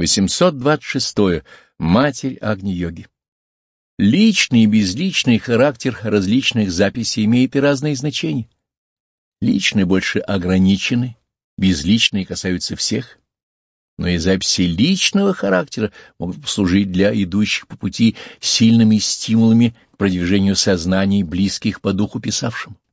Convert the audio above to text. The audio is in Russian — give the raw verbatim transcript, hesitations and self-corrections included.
восемьсот двадцать шесть. Матерь Агни-йоги. Личный и безличный характер различных записей имеет и разные значения. Личные больше ограничены, безличные касаются всех, но и записи личного характера могут послужить для идущих по пути сильными стимулами к продвижению сознаний, близких по духу писавшим.